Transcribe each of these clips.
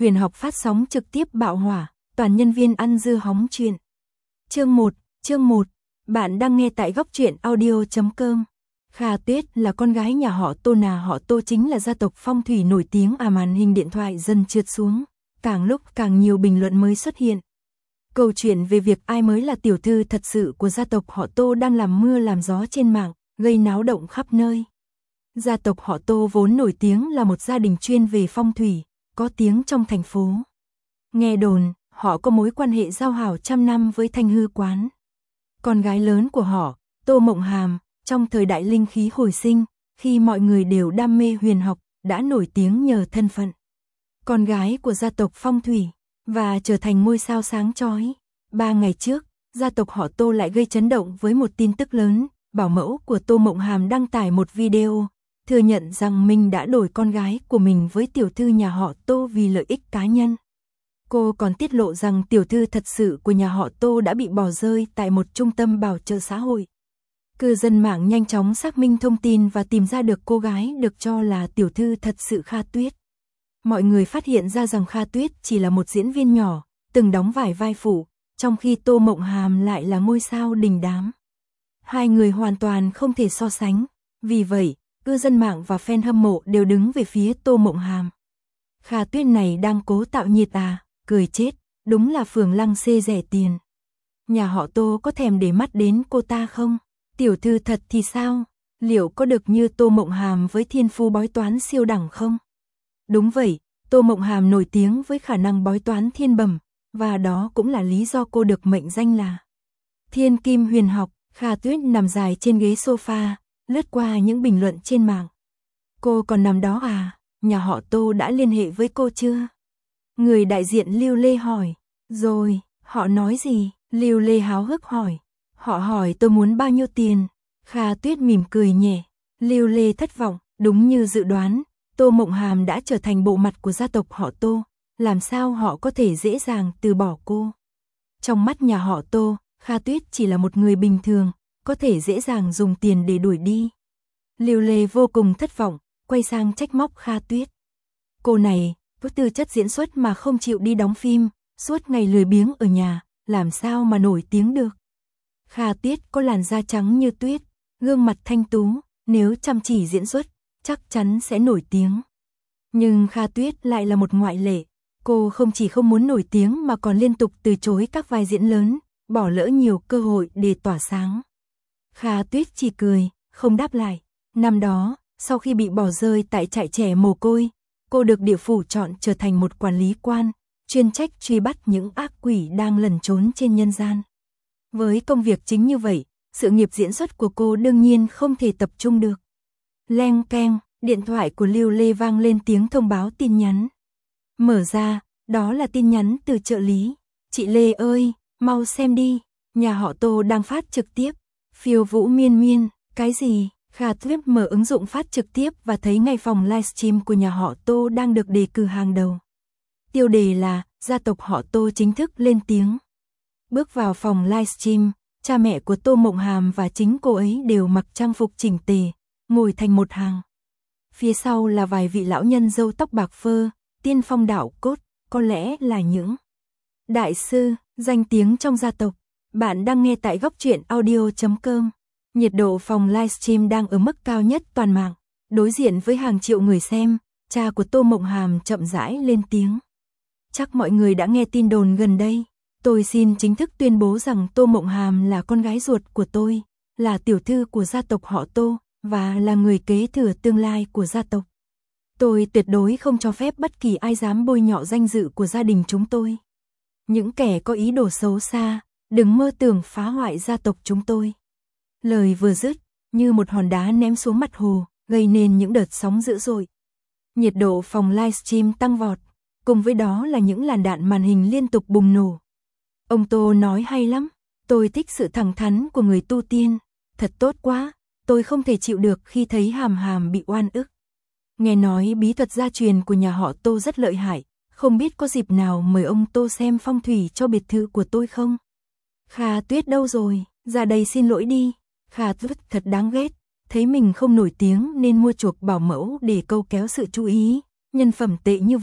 Huyền học phát sóng trực tiếp bạo hỏa, toàn nhân viên ăn dưa hóng chuyện. Chương 1, bạn đang nghe tại góc truyện audio.com. Kha Tuyết là con gái nhà họ Tô, họ Tô chính là gia tộc phong thủy nổi tiếng. Màn hình điện thoại dần trượt xuống, càng lúc càng nhiều bình luận mới xuất hiện. Câu chuyện về việc ai mới là tiểu thư thật sự của gia tộc họ Tô đang làm mưa làm gió trên mạng, gây náo động khắp nơi. Gia tộc họ Tô vốn nổi tiếng là một gia đình chuyên về phong thủy, có tiếng trong thành phố. Nghe đồn, họ có mối quan hệ giao hảo trăm năm với Thanh Hư Quán. Con gái lớn của họ, Tô Mộng Hàm, trong thời đại linh khí hồi sinh, khi mọi người đều đam mê huyền học, đã nổi tiếng nhờ thân phận con gái của gia tộc phong thủy, và trở thành ngôi sao sáng chói. 3 ngày trước, gia tộc họ Tô lại gây chấn động với một tin tức lớn. Bảo mẫu của Tô Mộng Hàm đăng tải một video, thừa nhận rằng mình đã đổi con gái của mình với tiểu thư nhà họ Tô vì lợi ích cá nhân. Cô còn tiết lộ rằng tiểu thư thật sự của nhà họ Tô đã bị bỏ rơi tại một trung tâm bảo trợ xã hội. Cư dân mạng nhanh chóng xác minh thông tin và tìm ra được cô gái được cho là tiểu thư thật sự Kha Tuyết. Mọi người phát hiện ra rằng Kha Tuyết chỉ là một diễn viên nhỏ, từng đóng vài vai phụ, trong khi Tô Mộng Hàm lại là ngôi sao đình đám. Hai người hoàn toàn không thể so sánh, vì vậy, cư dân mạng và fan hâm mộ đều đứng về phía Tô Mộng Hàm. Kha Tuyết này đang cố tạo nhiệt cười chết, đúng là phường lăng xê rẻ tiền. Nhà họ Tô có thèm để mắt đến cô ta không? Tiểu thư thật thì sao? Liệu có được như Tô Mộng Hàm với thiên phú bói toán siêu đẳng không? Đúng vậy, Tô Mộng Hàm nổi tiếng với khả năng bói toán thiên bẩm, và đó cũng là lý do cô được mệnh danh là Thiên Kim Huyền Học. Kha Tuyết nằm dài trên ghế sofa, lướt qua những bình luận trên mạng. Cô còn nằm đó à? Nhà họ Tô đã liên hệ với cô chưa? Người đại diện Lưu Lê hỏi. Rồi, họ nói gì? Lưu Lê háo hức hỏi. Họ hỏi tôi muốn bao nhiêu tiền? Kha Tuyết mỉm cười nhẹ. Lưu Lê thất vọng, đúng như dự đoán, Tô Mộng Hàm đã trở thành bộ mặt của gia tộc họ Tô, làm sao họ có thể dễ dàng từ bỏ cô? Trong mắt nhà họ Tô, Kha Tuyết chỉ là một người bình thường, có thể dễ dàng dùng tiền để đuổi đi. Lưu Lê vô cùng thất vọng, quay sang trách móc Kha Tuyết. Cô này, với tư chất diễn xuất mà không chịu đi đóng phim, suốt ngày lười biếng ở nhà, làm sao mà nổi tiếng được. Kha Tuyết có làn da trắng như tuyết, gương mặt thanh tú, nếu chăm chỉ diễn xuất, chắc chắn sẽ nổi tiếng. Nhưng Kha Tuyết lại là một ngoại lệ, cô không chỉ không muốn nổi tiếng mà còn liên tục từ chối các vai diễn lớn, bỏ lỡ nhiều cơ hội để tỏa sáng. Kha Tuyết chỉ cười, không đáp lại. Năm đó, sau khi bị bỏ rơi tại trại trẻ mồ côi, cô được địa phủ chọn trở thành một quản lý quan, chuyên trách truy bắt những ác quỷ đang lẩn trốn trên nhân gian. Với công việc chính như vậy, sự nghiệp diễn xuất của cô đương nhiên không thể tập trung được. Leng keng, điện thoại của Lưu Lê vang lên tiếng thông báo tin nhắn. Mở ra, đó là tin nhắn từ trợ lý. Chị Lê ơi, mau xem đi, nhà họ Tô đang phát trực tiếp. Phiêu Vũ Miên Miên, cái gì? Kha Tuyết mở ứng dụng phát trực tiếp và thấy ngay phòng livestream của nhà họ Tô đang được đề cử hàng đầu. Tiêu đề là gia tộc họ Tô chính thức lên tiếng. Bước vào phòng livestream, cha mẹ của Tô Mộng Hàm và chính cô ấy đều mặc trang phục chỉnh tề, ngồi thành một hàng. Phía sau là vài vị lão nhân râu tóc bạc phơ, tiên phong đạo cốt, có lẽ là những đại sư, danh tiếng trong gia tộc. Bạn đang nghe tại góc truyện audio.com. Nhiệt độ phòng livestream đang ở mức cao nhất toàn mạng. Đối diện với hàng triệu người xem, cha của Tô Mộng Hàm chậm rãi lên tiếng. Chắc mọi người đã nghe tin đồn gần đây. Tôi xin chính thức tuyên bố rằng Tô Mộng Hàm là con gái ruột của tôi, là tiểu thư của gia tộc họ Tô, và là người kế thừa tương lai của gia tộc. Tôi tuyệt đối không cho phép bất kỳ ai dám bôi nhọ danh dự của gia đình chúng tôi. Những kẻ có ý đồ xấu xa, đừng mơ tưởng phá hoại gia tộc chúng tôi. Lời vừa dứt, như một hòn đá ném xuống mặt hồ, gây nên những đợt sóng dữ dội. Nhiệt độ phòng livestream tăng vọt, cùng với đó là những làn đạn màn hình liên tục bùng nổ. Ông Tô nói hay lắm, tôi thích sự thẳng thắn của người tu tiên, thật tốt quá, tôi không thể chịu được khi thấy Hàm Hàm bị oan ức. Nghe nói bí thuật gia truyền của nhà họ Tô rất lợi hại, không biết có dịp nào mời ông Tô xem phong thủy cho biệt thự của tôi không? Kha Tuyết đâu rồi, ra đây xin lỗi đi. Kha Tuyết thật đáng ghét, thấy mình không nổi tiếng nên mua chuộc bảo mẫu để câu kéo sự chú ý, nhân phẩm tệ như vậy,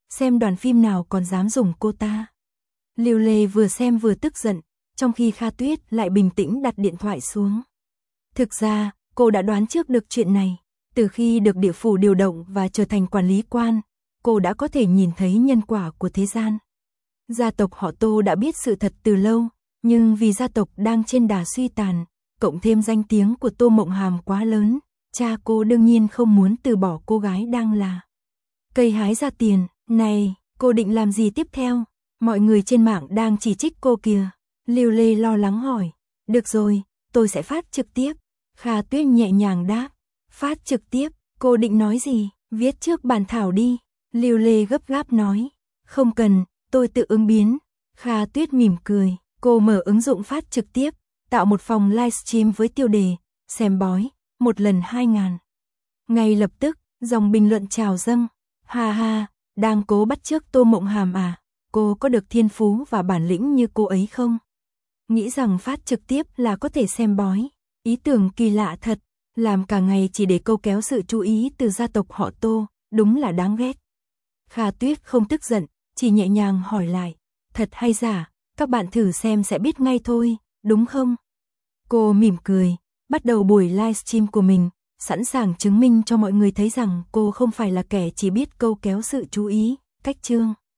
xem đoàn phim nào còn dám dùng cô ta. Lưu Lê vừa xem vừa tức giận, trong khi Kha Tuyết lại bình tĩnh đặt điện thoại xuống. Thực ra, cô đã đoán trước được chuyện này. Từ khi được địa phủ điều động và trở thành quản lý quan, cô đã có thể nhìn thấy nhân quả của thế gian. Gia tộc họ Tô đã biết sự thật từ lâu, nhưng vì gia tộc đang trên đà suy tàn, cộng thêm danh tiếng của Tô Mộng Hàm quá lớn, cha cô đương nhiên không muốn từ bỏ cô gái đang là cây hái ra tiền. Này, cô định làm gì tiếp theo? Mọi người trên mạng đang chỉ trích cô kìa. Lưu Lê lo lắng hỏi. Được rồi, tôi sẽ phát trực tiếp. Kha Tuyết nhẹ nhàng đáp. Phát trực tiếp, cô định nói gì? Viết trước bản thảo đi. Lưu Lê gấp gáp nói. Không cần, tôi tự ứng biến. Kha Tuyết mỉm cười. Cô mở ứng dụng phát trực tiếp, tạo một phòng livestream với tiêu đề xem bói, một lần 2.000. Ngay lập tức, dòng bình luận trào dâng. Ha ha, đang cố bắt chước Tô Mộng Hàm à? Cô có được thiên phú và bản lĩnh như cô ấy không? Nghĩ rằng phát trực tiếp là có thể xem bói. Ý tưởng kỳ lạ thật, làm cả ngày chỉ để câu kéo sự chú ý từ gia tộc họ Tô, đúng là đáng ghét. Kha Tuyết không tức giận, chỉ nhẹ nhàng hỏi lại. Thật hay giả, các bạn thử xem sẽ biết ngay thôi, đúng không? Cô mỉm cười, bắt đầu buổi livestream của mình, sẵn sàng chứng minh cho mọi người thấy rằng cô không phải là kẻ chỉ biết câu kéo sự chú ý. Cách chương